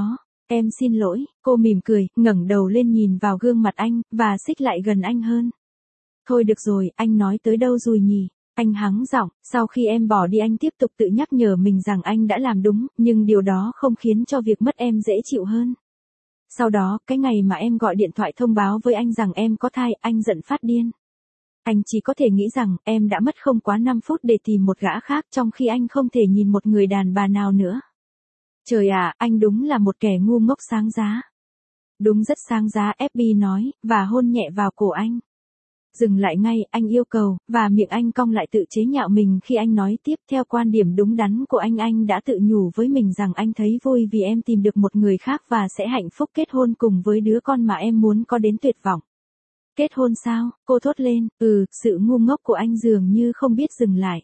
Em xin lỗi, cô mỉm cười, ngẩng đầu lên nhìn vào gương mặt anh, và xích lại gần anh hơn. Thôi được rồi, anh nói tới đâu rồi nhỉ? Anh hắng giọng, sau khi em bỏ đi anh tiếp tục tự nhắc nhở mình rằng anh đã làm đúng, nhưng điều đó không khiến cho việc mất em dễ chịu hơn. Sau đó, cái ngày mà em gọi điện thoại thông báo với anh rằng em có thai, anh giận phát điên. Anh chỉ có thể nghĩ rằng em đã mất không quá năm phút để tìm một gã khác trong khi anh không thể nhìn một người đàn bà nào nữa. Trời ạ, anh đúng là một kẻ ngu ngốc sáng giá. Đúng rất sáng giá, ép bê nói, và hôn nhẹ vào cổ anh. Dừng lại ngay, anh yêu cầu, và miệng anh cong lại tự chế nhạo mình khi anh nói tiếp theo quan điểm đúng đắn của anh. Anh đã tự nhủ với mình rằng anh thấy vui vì em tìm được một người khác và sẽ hạnh phúc kết hôn cùng với đứa con mà em muốn có đến tuyệt vọng. Kết hôn sao? Cô thốt lên, ừ, sự ngu ngốc của anh dường như không biết dừng lại.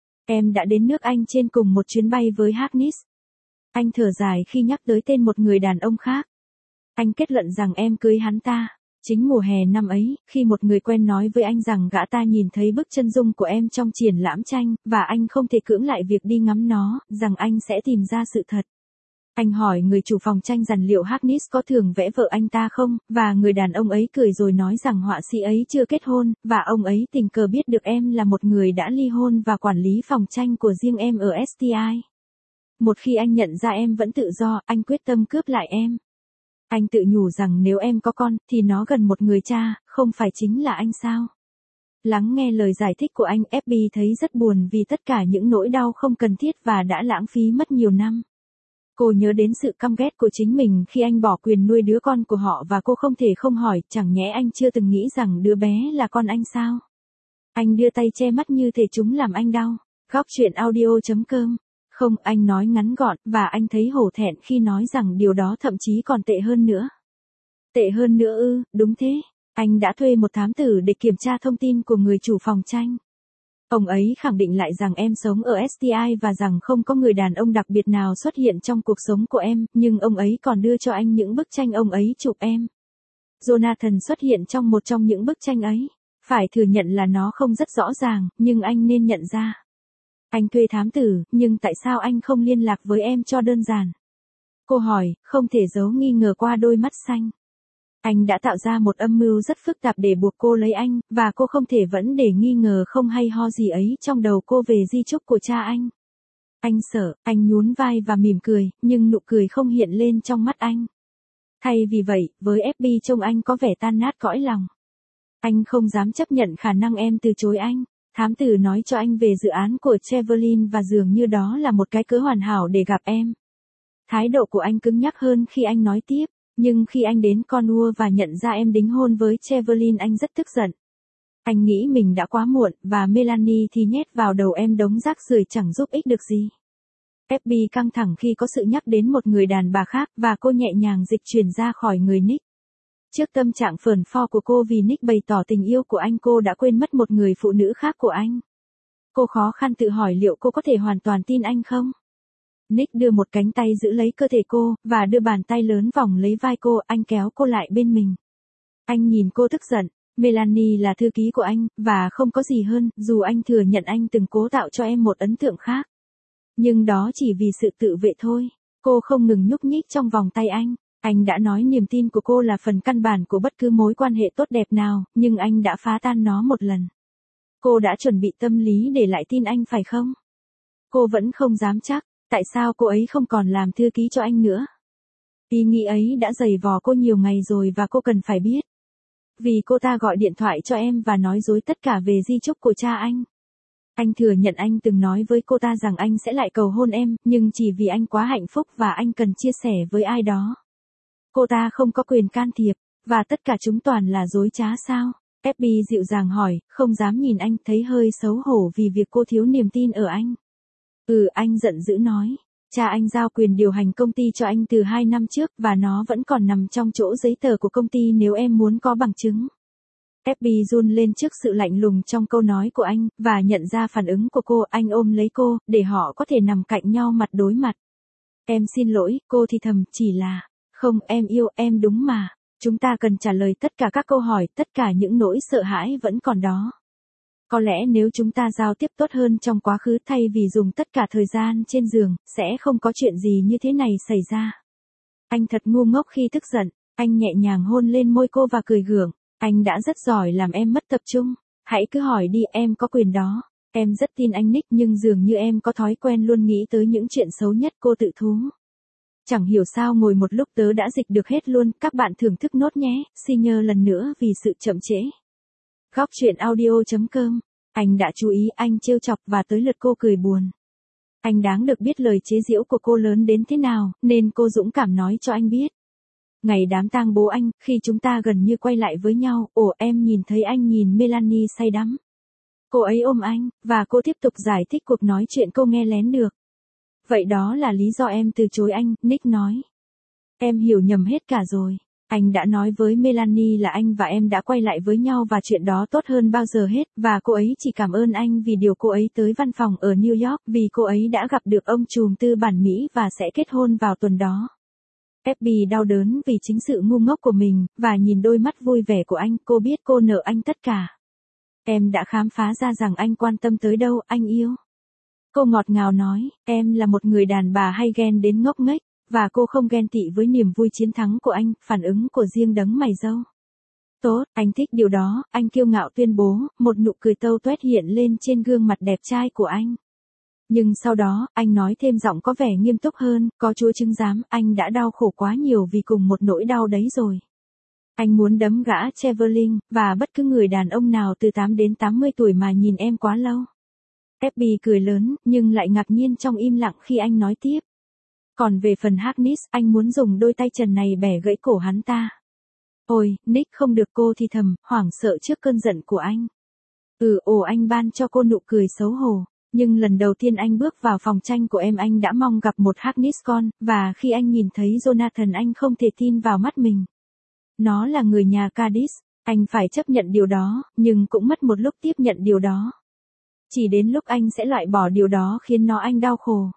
Em đã đến nước Anh trên cùng một chuyến bay với Harkness. Anh thở dài khi nhắc tới tên một người đàn ông khác. Anh kết luận rằng em cưới hắn ta. Chính mùa hè năm ấy, khi một người quen nói với anh rằng gã ta nhìn thấy bức chân dung của em trong triển lãm tranh, và anh không thể cưỡng lại việc đi ngắm nó, rằng anh sẽ tìm ra sự thật. Anh hỏi người chủ phòng tranh rằng liệu Harkness có thường vẽ vợ anh ta không, và người đàn ông ấy cười rồi nói rằng họa sĩ ấy chưa kết hôn, và ông ấy tình cờ biết được em là một người đã ly hôn và quản lý phòng tranh của riêng em ở ét tê i. Một khi anh nhận ra em vẫn tự do, anh quyết tâm cướp lại em. Anh tự nhủ rằng nếu em có con, thì nó gần một người cha, không phải chính là anh sao? Lắng nghe lời giải thích của anh, ép bê thấy rất buồn vì tất cả những nỗi đau không cần thiết và đã lãng phí mất nhiều năm. Cô nhớ đến sự căm ghét của chính mình khi anh bỏ quyền nuôi đứa con của họ và cô không thể không hỏi, chẳng nhẽ anh chưa từng nghĩ rằng đứa bé là con anh sao? Anh đưa tay che mắt như thể chúng làm anh đau. Góc chuyện audio chấm com. Không, anh nói ngắn gọn, và anh thấy hổ thẹn khi nói rằng điều đó thậm chí còn tệ hơn nữa. Tệ hơn nữa ư, đúng thế. Anh đã thuê một thám tử để kiểm tra thông tin của người chủ phòng tranh. Ông ấy khẳng định lại rằng em sống ở ét tê i và rằng không có người đàn ông đặc biệt nào xuất hiện trong cuộc sống của em, nhưng ông ấy còn đưa cho anh những bức tranh ông ấy chụp em. Jonathan xuất hiện trong một trong những bức tranh ấy. Phải thừa nhận là nó không rất rõ ràng, nhưng anh nên nhận ra. Anh thuê thám tử, nhưng tại sao anh không liên lạc với em cho đơn giản? Cô hỏi, không thể giấu nghi ngờ qua đôi mắt xanh. Anh đã tạo ra một âm mưu rất phức tạp để buộc cô lấy anh, và cô không thể vẫn để nghi ngờ không hay ho gì ấy trong đầu cô về di chúc của cha anh. Anh sợ, anh nhún vai và mỉm cười, nhưng nụ cười không hiện lên trong mắt anh. Thay vì vậy, với ép bê trông anh có vẻ tan nát cõi lòng. Anh không dám chấp nhận khả năng em từ chối anh. Thám tử nói cho anh về dự án của Trevelyan và dường như đó là một cái cớ hoàn hảo để gặp em. Thái độ của anh cứng nhắc hơn khi anh nói tiếp, nhưng khi anh đến Cornwall và nhận ra em đính hôn với Trevelyan anh rất tức giận. Anh nghĩ mình đã quá muộn, và Melanie thì nhét vào đầu em đống rác rưởi chẳng giúp ích được gì. ép bê căng thẳng khi có sự nhắc đến một người đàn bà khác, và cô nhẹ nhàng dịch chuyển ra khỏi người Nick. Trước tâm trạng phờn pho của cô vì Nick bày tỏ tình yêu của anh, cô đã quên mất một người phụ nữ khác của anh. Cô khó khăn tự hỏi liệu cô có thể hoàn toàn tin anh không? Nick đưa một cánh tay giữ lấy cơ thể cô, và đưa bàn tay lớn vòng lấy vai cô, anh kéo cô lại bên mình. Anh nhìn cô tức giận. Melanie là thư ký của anh, và không có gì hơn, dù anh thừa nhận anh từng cố tạo cho em một ấn tượng khác. Nhưng đó chỉ vì sự tự vệ thôi. Cô không ngừng nhúc nhích trong vòng tay anh. Anh đã nói niềm tin của cô là phần căn bản của bất cứ mối quan hệ tốt đẹp nào, nhưng anh đã phá tan nó một lần. Cô đã chuẩn bị tâm lý để lại tin anh phải không? Cô vẫn không dám chắc, tại sao cô ấy không còn làm thư ký cho anh nữa? Ý nghĩ ấy đã giày vò cô nhiều ngày rồi và cô cần phải biết. Vì cô ta gọi điện thoại cho em và nói dối tất cả về di chúc của cha anh. Anh thừa nhận anh từng nói với cô ta rằng anh sẽ lại cầu hôn em, nhưng chỉ vì anh quá hạnh phúc và anh cần chia sẻ với ai đó. Cô ta không có quyền can thiệp, và tất cả chúng toàn là dối trá sao? ép bê dịu dàng hỏi, không dám nhìn anh, thấy hơi xấu hổ vì việc cô thiếu niềm tin ở anh. Ừ, anh giận dữ nói. Cha anh giao quyền điều hành công ty cho anh từ hai năm trước, và nó vẫn còn nằm trong chỗ giấy tờ của công ty nếu em muốn có bằng chứng. ép bê run lên trước sự lạnh lùng trong câu nói của anh, và nhận ra phản ứng của cô, anh ôm lấy cô, để họ có thể nằm cạnh nhau mặt đối mặt. Em xin lỗi, cô thì thầm, chỉ là, không, em yêu, em đúng mà. Chúng ta cần trả lời tất cả các câu hỏi, tất cả những nỗi sợ hãi vẫn còn đó. Có lẽ nếu chúng ta giao tiếp tốt hơn trong quá khứ thay vì dùng tất cả thời gian trên giường, sẽ không có chuyện gì như thế này xảy ra. Anh thật ngu ngốc khi tức giận. Anh nhẹ nhàng hôn lên môi cô và cười gượng. Anh đã rất giỏi làm em mất tập trung. Hãy cứ hỏi đi, em có quyền đó. Em rất tin anh Nick, nhưng dường như em có thói quen luôn nghĩ tới những chuyện xấu nhất, cô tự thú. Chẳng hiểu sao ngồi một lúc tớ đã dịch được hết luôn, các bạn thưởng thức nốt nhé, xin nhờ lần nữa vì sự chậm trễ. Góc truyện audio.com. Anh đã chú ý, anh trêu chọc và tới lượt cô cười buồn. Anh đáng được biết lời chế giễu của cô lớn đến thế nào, nên cô dũng cảm nói cho anh biết. Ngày đám tang bố anh, khi chúng ta gần như quay lại với nhau, ồ em nhìn thấy anh nhìn Melanie say đắm. Cô ấy ôm anh, và cô tiếp tục giải thích cuộc nói chuyện cô nghe lén được. Vậy đó là lý do em từ chối anh, Nick nói. Em hiểu nhầm hết cả rồi. Anh đã nói với Melanie là anh và em đã quay lại với nhau và chuyện đó tốt hơn bao giờ hết, và cô ấy chỉ cảm ơn anh vì điều cô ấy tới văn phòng ở New York vì cô ấy đã gặp được ông trùm tư bản Mỹ và sẽ kết hôn vào tuần đó. ép bê đau đớn vì chính sự ngu ngốc của mình, và nhìn đôi mắt vui vẻ của anh, cô biết cô nợ anh tất cả. Em đã khám phá ra rằng anh quan tâm tới đâu, anh yêu. Cô ngọt ngào nói, em là một người đàn bà hay ghen đến ngốc nghếch, và cô không ghen tị với niềm vui chiến thắng của anh, phản ứng của riêng đấng mày râu. Tốt, anh thích điều đó, anh kiêu ngạo tuyên bố, một nụ cười tâu tuét hiện lên trên gương mặt đẹp trai của anh. Nhưng sau đó, anh nói thêm giọng có vẻ nghiêm túc hơn, có chúa chứng giám, anh đã đau khổ quá nhiều vì cùng một nỗi đau đấy rồi. Anh muốn đấm gã Trevelyan, và bất cứ người đàn ông nào từ tám đến tám mươi tuổi mà nhìn em quá lâu. ép bê cười lớn, nhưng lại ngạc nhiên trong im lặng khi anh nói tiếp. Còn về phần Harkness, anh muốn dùng đôi tay trần này bẻ gãy cổ hắn ta. Ôi, Nick không được, cô thì thầm, hoảng sợ trước cơn giận của anh. Ừ, ồ anh ban cho cô nụ cười xấu hổ. Nhưng lần đầu tiên anh bước vào phòng tranh của em anh đã mong gặp một Harkness con, và khi anh nhìn thấy Jonathan anh không thể tin vào mắt mình. Nó là người nhà Cadiz, anh phải chấp nhận điều đó, nhưng cũng mất một lúc tiếp nhận điều đó. Chỉ đến lúc anh sẽ loại bỏ điều đó khiến nó anh đau khổ.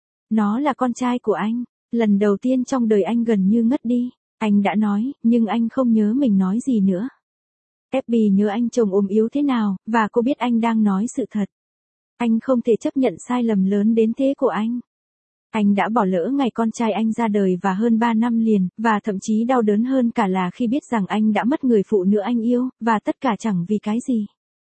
Nó là con trai của anh, lần đầu tiên trong đời anh gần như ngất đi, anh đã nói, nhưng anh không nhớ mình nói gì nữa. ép bê nhớ anh chồng ốm yếu thế nào, và cô biết anh đang nói sự thật. Anh không thể chấp nhận sai lầm lớn đến thế của anh. Anh đã bỏ lỡ ngày con trai anh ra đời và hơn ba năm liền, và thậm chí đau đớn hơn cả là khi biết rằng anh đã mất người phụ nữ anh yêu, và tất cả chẳng vì cái gì.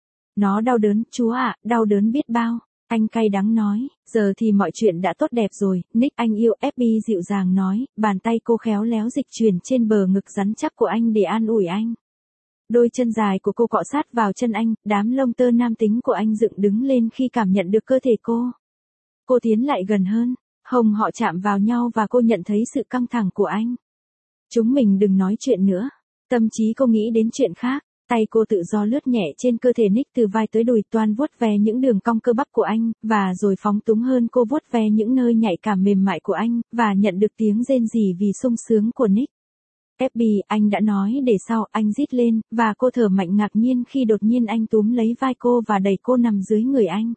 Nó đau đớn, Chúa ạ, đau đớn biết bao. Anh cay đắng nói, giờ thì mọi chuyện đã tốt đẹp rồi, Nick anh yêu, ép bê dịu dàng nói, bàn tay cô khéo léo dịch chuyển trên bờ ngực rắn chắc của anh để an ủi anh. Đôi chân dài của cô cọ sát vào chân anh, đám lông tơ nam tính của anh dựng đứng lên khi cảm nhận được cơ thể cô. Cô tiến lại gần hơn, hông họ chạm vào nhau và cô nhận thấy sự căng thẳng của anh. Chúng mình đừng nói chuyện nữa. Tâm trí cô nghĩ đến chuyện khác. Tay cô tự do lướt nhẹ trên cơ thể Nick từ vai tới đùi, toan vuốt ve những đường cong cơ bắp của anh, và rồi phóng túng hơn cô vuốt ve những nơi nhạy cảm mềm mại của anh, và nhận được tiếng rên rỉ vì sung sướng của Nick. ép bê, anh đã nói để sau, anh rít lên, và cô thở mạnh ngạc nhiên khi đột nhiên anh túm lấy vai cô và đẩy cô nằm dưới người anh.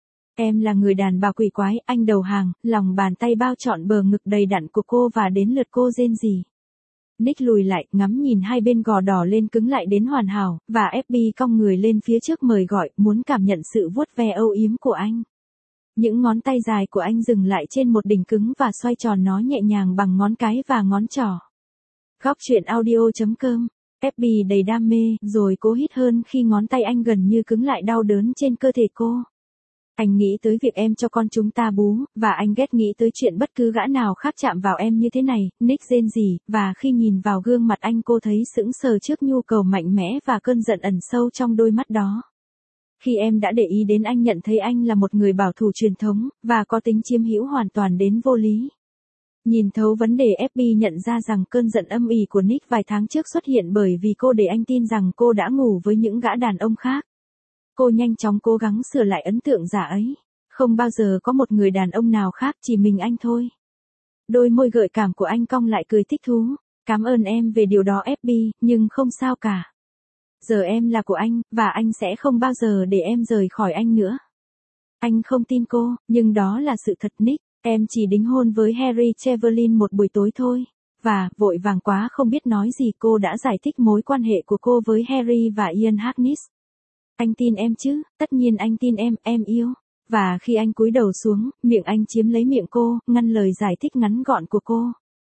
Em là người đàn bà quỷ quái, anh đầu hàng, lòng bàn tay bao trọn bờ ngực đầy đặn của cô và đến lượt cô rên rỉ. Nick lùi lại, ngắm nhìn hai bên gò đỏ lên cứng lại đến hoàn hảo, và ép bê cong người lên phía trước mời gọi, muốn cảm nhận sự vuốt ve âu yếm của anh. Những ngón tay dài của anh dừng lại trên một đỉnh cứng và xoay tròn nó nhẹ nhàng bằng ngón cái và ngón trỏ. Góc truyện audio.com. ép bê đầy đam mê, rồi cố hít hơn khi ngón tay anh gần như cứng lại đau đớn trên cơ thể cô. Anh nghĩ tới việc em cho con chúng ta bú, và anh ghét nghĩ tới chuyện bất cứ gã nào khác chạm vào em như thế này, Nick rên rỉ, và khi nhìn vào gương mặt anh cô thấy sững sờ trước nhu cầu mạnh mẽ và cơn giận ẩn sâu trong đôi mắt đó. Khi em đã để ý đến anh nhận thấy anh là một người bảo thủ truyền thống, và có tính chiếm hữu hoàn toàn đến vô lý. Nhìn thấu vấn đề, ép bê nhận ra rằng cơn giận âm ỉ của Nick vài tháng trước xuất hiện bởi vì cô để anh tin rằng cô đã ngủ với những gã đàn ông khác. Cô nhanh chóng cố gắng sửa lại ấn tượng giả ấy. Không bao giờ có một người đàn ông nào khác, chỉ mình anh thôi. Đôi môi gợi cảm của anh cong lại cười thích thú. Cảm ơn em về điều đó ép bê, nhưng không sao cả. Giờ em là của anh, và anh sẽ không bao giờ để em rời khỏi anh nữa. Anh không tin cô, nhưng đó là sự thật Nick. Em chỉ đính hôn với Harry Trevelyan một buổi tối thôi. Và, vội vàng quá không biết nói gì, cô đã giải thích mối quan hệ của cô với Harry và Ian Harkness. Anh tin em chứ, tất nhiên anh tin em, em yêu. Và khi anh cúi đầu xuống, miệng anh chiếm lấy miệng cô, ngăn lời giải thích ngắn gọn của cô.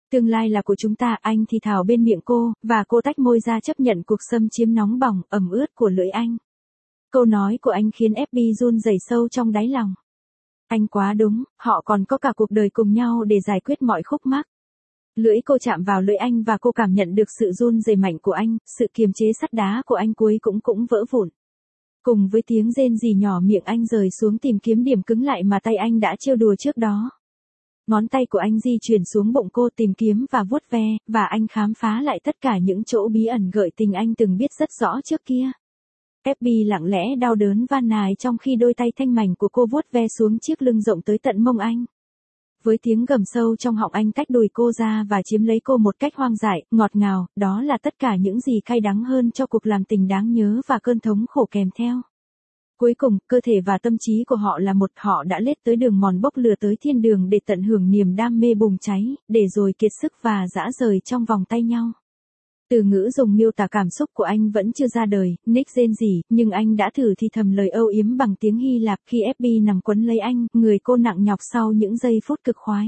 Tương lai là của chúng ta, anh thì thào bên miệng cô, và cô tách môi ra chấp nhận cuộc xâm chiếm nóng bỏng, ẩm ướt của lưỡi anh. Câu nói của anh khiến ép bê run rẩy sâu trong đáy lòng. Anh quá đúng, họ còn có cả cuộc đời cùng nhau để giải quyết mọi khúc mắc. Lưỡi cô chạm vào lưỡi anh và cô cảm nhận được sự run rẩy mạnh của anh, sự kiềm chế sắt đá của anh cuối cũng cũng vỡ vụn. Cùng với tiếng rên rỉ nhỏ, miệng anh rời xuống tìm kiếm điểm cứng lại mà tay anh đã trêu đùa trước đó. Ngón tay của anh di chuyển xuống bụng cô tìm kiếm và vuốt ve, và anh khám phá lại tất cả những chỗ bí ẩn gợi tình anh từng biết rất rõ trước kia. ép bê lặng lẽ đau đớn van nài trong khi đôi tay thanh mảnh của cô vuốt ve xuống chiếc lưng rộng tới tận mông anh. Với tiếng gầm sâu trong họng anh tách đùi cô ra và chiếm lấy cô một cách hoang dại, ngọt ngào, đó là tất cả những gì cay đắng hơn cho cuộc làm tình đáng nhớ và cơn thống khổ kèm theo. Cuối cùng, cơ thể và tâm trí của họ là một, họ đã lết tới đường mòn bốc lửa tới thiên đường để tận hưởng niềm đam mê bùng cháy, để rồi kiệt sức và rã rời trong vòng tay nhau. Từ ngữ dùng miêu tả cảm xúc của anh vẫn chưa ra đời, Nick rên rỉ, nhưng anh đã thử thì thầm lời âu yếm bằng tiếng Hy Lạp khi ép bê nằm quấn lấy anh, người cô nặng nhọc sau những giây phút cực khoái.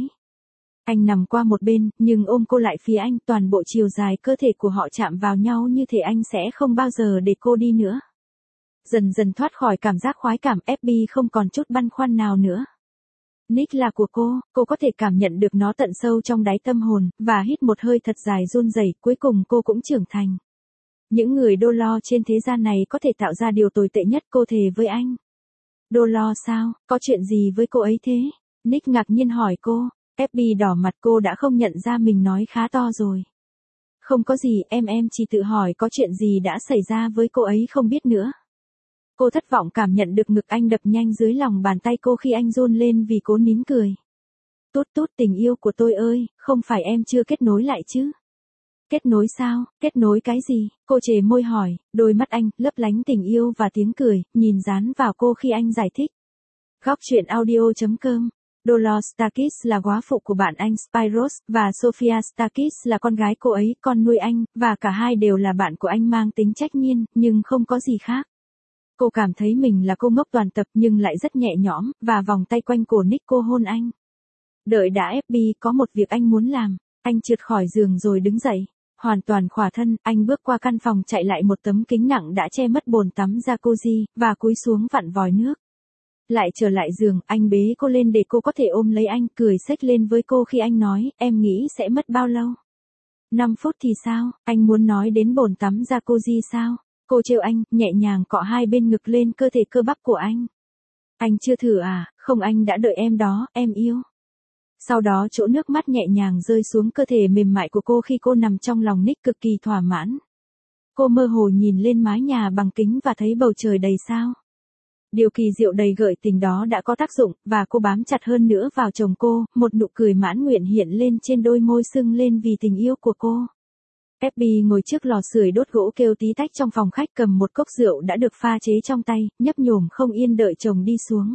Anh nằm qua một bên, nhưng ôm cô lại phía anh, toàn bộ chiều dài cơ thể của họ chạm vào nhau như thể anh sẽ không bao giờ để cô đi nữa. Dần dần thoát khỏi cảm giác khoái cảm, ép bê không còn chút băn khoăn nào nữa. Nick là của cô, cô có thể cảm nhận được nó tận sâu trong đáy tâm hồn, và hít một hơi thật dài run rẩy, cuối cùng cô cũng trưởng thành. Những người đô lo trên thế gian này có thể tạo ra điều tồi tệ nhất, cô thề với anh. Đô lo sao, có chuyện gì với cô ấy thế? Nick ngạc nhiên hỏi cô, ép bê đỏ mặt, cô đã không nhận ra mình nói khá to rồi. Không có gì, em em chỉ tự hỏi có chuyện gì đã xảy ra với cô ấy không biết nữa. Cô thất vọng cảm nhận được ngực anh đập nhanh dưới lòng bàn tay cô khi anh run lên vì cố nín cười. Tút tút, tình yêu của tôi ơi, không phải em chưa kết nối lại chứ? Kết nối sao, kết nối cái gì? Cô chề môi hỏi, đôi mắt anh, lấp lánh tình yêu và tiếng cười, nhìn dán vào cô khi anh giải thích. Góc truyện audio chấm com. Dolores Stakis là góa phụ của bạn anh Spiros, và Sophia Stakis là con gái cô ấy, con nuôi anh, và cả hai đều là bạn của anh mang tính trách nhiên, nhưng không có gì khác. Cô cảm thấy mình là cô ngốc toàn tập nhưng lại rất nhẹ nhõm, và vòng tay quanh cổ Nick cô hôn anh. Đợi đã, ép bê có một việc anh muốn làm. Anh trượt khỏi giường rồi đứng dậy. Hoàn toàn khỏa thân, anh bước qua căn phòng chạy lại một tấm kính nặng đã che mất bồn tắm jacuzzi, và cúi xuống vặn vòi nước. Lại trở lại giường, anh bế cô lên để cô có thể ôm lấy anh, cười xếch lên với cô khi anh nói, em nghĩ sẽ mất bao lâu? năm phút thì sao, anh muốn nói đến bồn tắm jacuzzi sao? Cô trêu anh, nhẹ nhàng cọ hai bên ngực lên cơ thể cơ bắp của anh. Anh chưa thử à, không, anh đã đợi em đó, em yêu. Sau đó chỗ nước mắt nhẹ nhàng rơi xuống cơ thể mềm mại của cô khi cô nằm trong lòng Nick cực kỳ thỏa mãn. Cô mơ hồ nhìn lên mái nhà bằng kính và thấy bầu trời đầy sao. Điều kỳ diệu đầy gợi tình đó đã có tác dụng, và cô bám chặt hơn nữa vào chồng cô, một nụ cười mãn nguyện hiện lên trên đôi môi sưng lên vì tình yêu của cô. ép bê ngồi trước lò sưởi đốt gỗ kêu tí tách trong phòng khách, cầm một cốc rượu đã được pha chế trong tay, nhấp nhổm không yên đợi chồng đi xuống.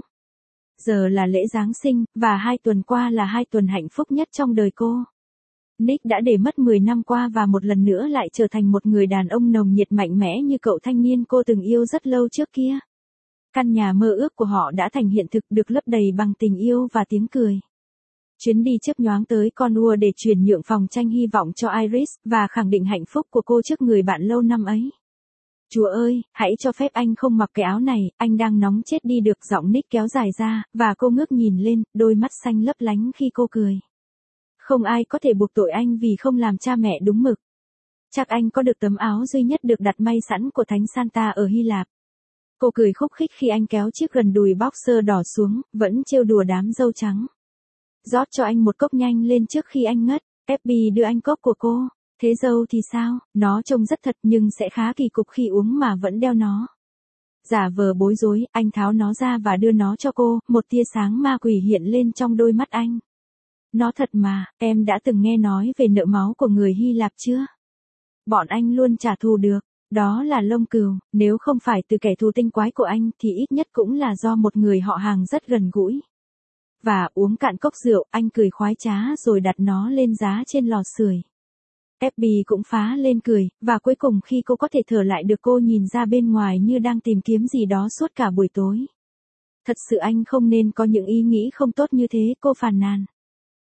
Giờ là lễ Giáng sinh, và hai tuần qua là hai tuần hạnh phúc nhất trong đời cô. Nick đã để mất mười năm qua và một lần nữa lại trở thành một người đàn ông nồng nhiệt mạnh mẽ như cậu thanh niên cô từng yêu rất lâu trước kia. Căn nhà mơ ước của họ đã thành hiện thực, được lấp đầy bằng tình yêu và tiếng cười. Chuyến đi chớp nhoáng tới Cornwall để chuyển nhượng phòng tranh hy vọng cho Iris, và khẳng định hạnh phúc của cô trước người bạn lâu năm ấy. Chúa ơi, hãy cho phép anh không mặc cái áo này, anh đang nóng chết đi được, giọng Nick kéo dài ra, và cô ngước nhìn lên, đôi mắt xanh lấp lánh khi cô cười. Không ai có thể buộc tội anh vì không làm cha mẹ đúng mực. Chắc anh có được tấm áo duy nhất được đặt may sẵn của Thánh Santa ở Hy Lạp. Cô cười khúc khích khi anh kéo chiếc gần đùi boxer đỏ xuống, vẫn trêu đùa đám dâu trắng. Rót cho anh một cốc nhanh lên trước khi anh ngất, ép bê đưa anh cốc của cô. Thế dâu thì sao, nó trông rất thật nhưng sẽ khá kỳ cục khi uống mà vẫn đeo nó. Giả vờ bối rối, anh tháo nó ra và đưa nó cho cô, một tia sáng ma quỷ hiện lên trong đôi mắt anh. Nó thật mà, em đã từng nghe nói về nợ máu của người Hy Lạp chưa? Bọn anh luôn trả thù được, đó là lông cừu, nếu không phải từ kẻ thù tinh quái của anh thì ít nhất cũng là do một người họ hàng rất gần gũi. Và uống cạn cốc rượu, anh cười khoái trá rồi đặt nó lên giá trên lò sưởi. ép bê cũng phá lên cười, và cuối cùng khi cô có thể thở lại được, cô nhìn ra bên ngoài như đang tìm kiếm gì đó suốt cả buổi tối. Thật sự anh không nên có những ý nghĩ không tốt như thế, cô phàn nàn.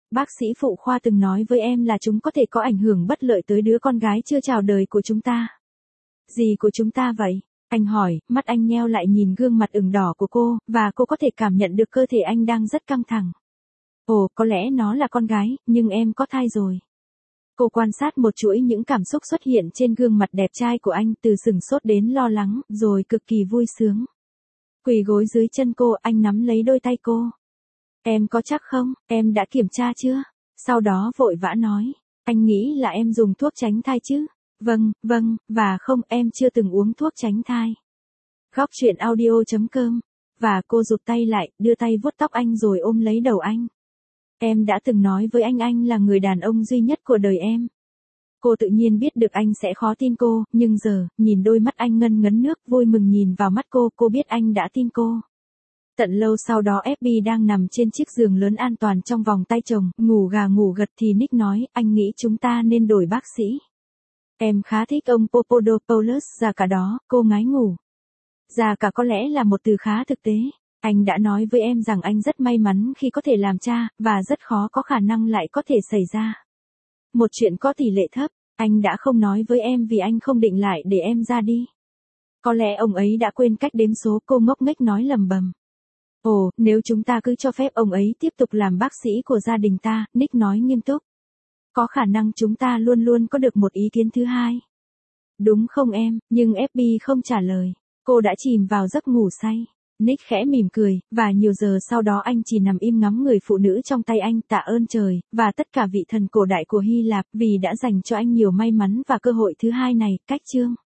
Bác sĩ phụ khoa từng nói với em là chúng có thể có ảnh hưởng bất lợi tới đứa con gái chưa chào đời của chúng ta. Gì của chúng ta vậy? Anh hỏi, mắt anh nheo lại nhìn gương mặt ửng đỏ của cô, và cô có thể cảm nhận được cơ thể anh đang rất căng thẳng. Ồ, có lẽ nó là con gái, nhưng em có thai rồi. Cô quan sát một chuỗi những cảm xúc xuất hiện trên gương mặt đẹp trai của anh, từ sửng sốt đến lo lắng, rồi cực kỳ vui sướng. Quỳ gối dưới chân cô, anh nắm lấy đôi tay cô. Em có chắc không, em đã kiểm tra chưa? Sau đó vội vã nói, anh nghĩ là em dùng thuốc tránh thai chứ? Vâng, vâng, và không, em chưa từng uống thuốc tránh thai. Góc truyện audio chấm com. Và cô rụt tay lại, đưa tay vuốt tóc anh rồi ôm lấy đầu anh. Em đã từng nói với anh anh là người đàn ông duy nhất của đời em. Cô tự nhiên biết được anh sẽ khó tin cô, nhưng giờ, nhìn đôi mắt anh ngân ngấn nước, vui mừng nhìn vào mắt cô, cô biết anh đã tin cô. Tận lâu sau đó ép bê đang nằm trên chiếc giường lớn an toàn trong vòng tay chồng, ngủ gà ngủ gật thì Nick nói, anh nghĩ chúng ta nên đổi bác sĩ. Em khá thích ông Papadopoulos già cả đó, cô ngái ngủ. Già cả có lẽ là một từ khá thực tế. Anh đã nói với em rằng anh rất may mắn khi có thể làm cha, và rất khó có khả năng lại có thể xảy ra. Một chuyện có tỷ lệ thấp, anh đã không nói với em vì anh không định lại để em ra đi. Có lẽ ông ấy đã quên cách đếm số, cô ngốc nghếch nói lầm bầm. Ồ, nếu chúng ta cứ cho phép ông ấy tiếp tục làm bác sĩ của gia đình ta, Nick nói nghiêm túc. Có khả năng chúng ta luôn luôn có được một ý kiến thứ hai. Đúng không em, nhưng ép bê không trả lời. Cô đã chìm vào giấc ngủ say. Nick khẽ mỉm cười, và nhiều giờ sau đó anh chỉ nằm im ngắm người phụ nữ trong tay anh, tạ ơn trời, và tất cả vị thần cổ đại của Hy Lạp vì đã dành cho anh nhiều may mắn và cơ hội thứ hai này. Cách chương